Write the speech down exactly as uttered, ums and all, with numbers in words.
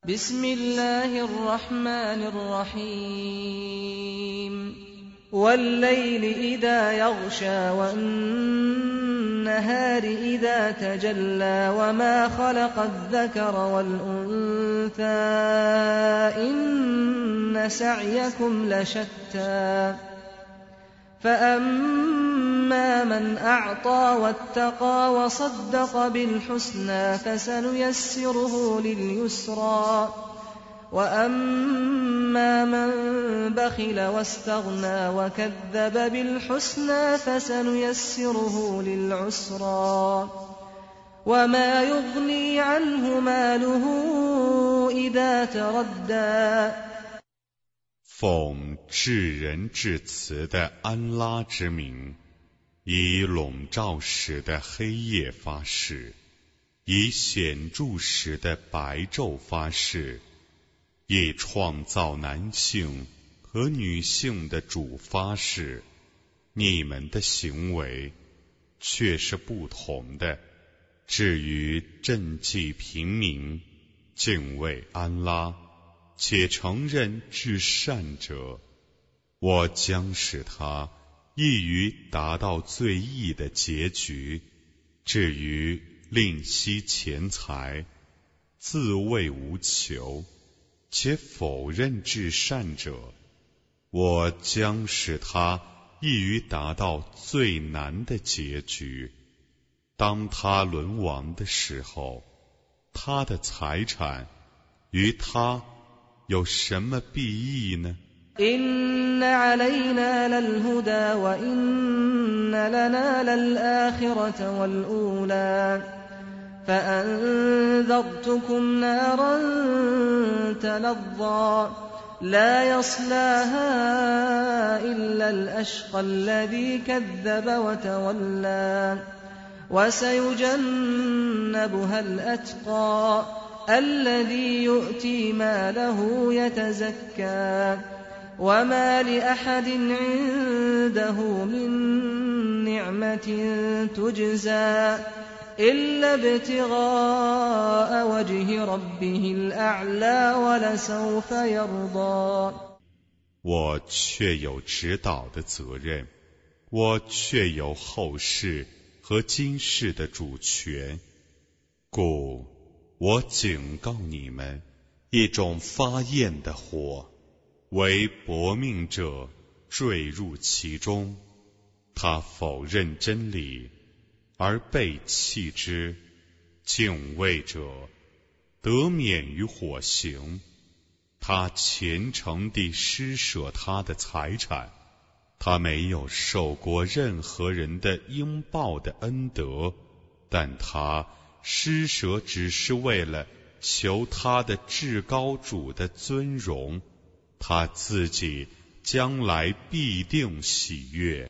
بسم الله الرحمن الرحيم والليل إذا يغشى والنهار إذا تجلى وما خلق الذكر والأنثى إن سعيكم لشتى فأما من أعطى واتقى وصدق بالحسنى فسنيسره لليسرى وأما من بخل واستغنى وكذب بالحسنى فسنيسره للعسرى وما يغني عنه ماله إذا تردى 奉至仁至慈的安拉之名，以笼罩时的黑夜发誓，以显著时的白昼发誓，以创造男性和女性的主发誓，你们的行为却是不同的。至于赈济平民，敬畏安拉，且承认至善者，我将使他易于达到最易的结局。至于吝惜钱财，自谓无求，且否认至善者，我将使他易于达到最难的结局。当他沦亡的时候，他的财产于他有什么裨益呢？ إن علينا للهدى وإن لنا للآخرة والأولى فأنذرتكم نارا تلظى لا يصلاها إلا الأشقى الذي كذب وتولى وسيجنبها الأتقى الذي يؤتي ماله يتزكى وما لأحد عنده من نعمة تجزى إلا ابتغاء وجه ربه الأعلى ولسوف يرضى 我却有指导的责任，我却有后世和今世的主权，故我警告你们，一种发焰的火，为薄命者坠入其中，他否认真理而背弃之，敬畏者得免于火刑。他虔诚地施舍他的财产，他没有受过任何人的应报的恩德，但他施舍只是为了求他的至高主的尊荣，他自己将来必定喜悦。